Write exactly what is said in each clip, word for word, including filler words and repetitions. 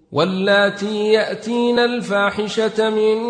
واللاتي يأتين الفاحشة من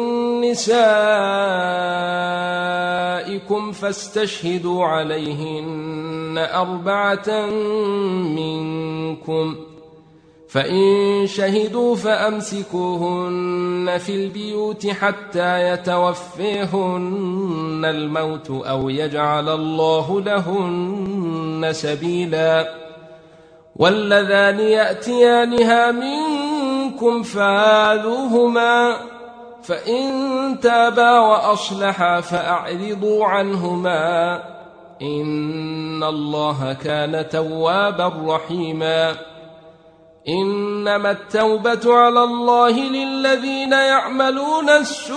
نسائكم فاستشهدوا عليهن أربعة منكم، فإن شهدوا فأمسكوهن في البيوت حتى يتوفيهن الموت أو يجعل الله لهن سبيلا. واللذان يأتيانها منكم فآذوهما، فإن تابا وأصلحا فأعرضوا عنهما، إن الله كان توابا رحيما. إنما التوبة على الله للذين يعملون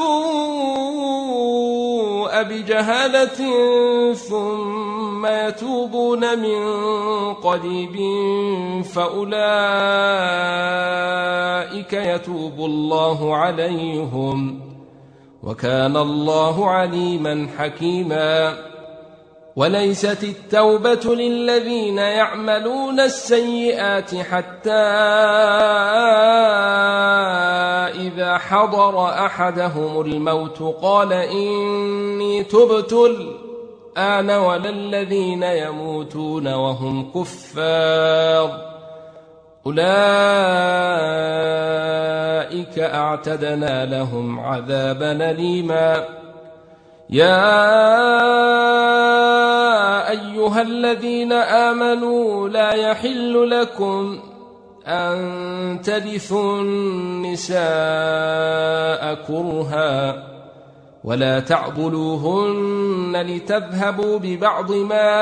السوء بجهالة ثم يتوبون من قريب فأولئك يتوب الله عليهم، وكان الله عليما حكيما. وليست التوبة للذين يعملون السيئات حتى إذا حضر أحدهم الموت قال إني تبت الآن ولا الذين يموتون وهم كفار، أولئك أعتدنا لهم عذابا أليما. يا أيها الذين آمنوا لا يحل لكم أن ترثوا النساء كرها ولا تعضلوهن لتذهبوا ببعض ما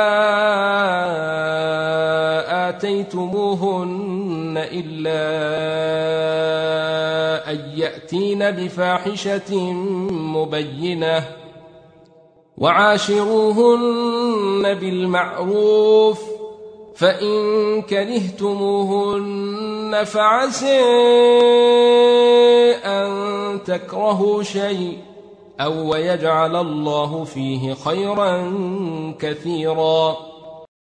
آتيتموهن إلا أن يأتين بفاحشة مبينة، وعاشروهن بالمعروف، فإن كرهتموهن فعسى أن تكرهوا شيء أو ويجعل الله فيه خيرا كثيرا.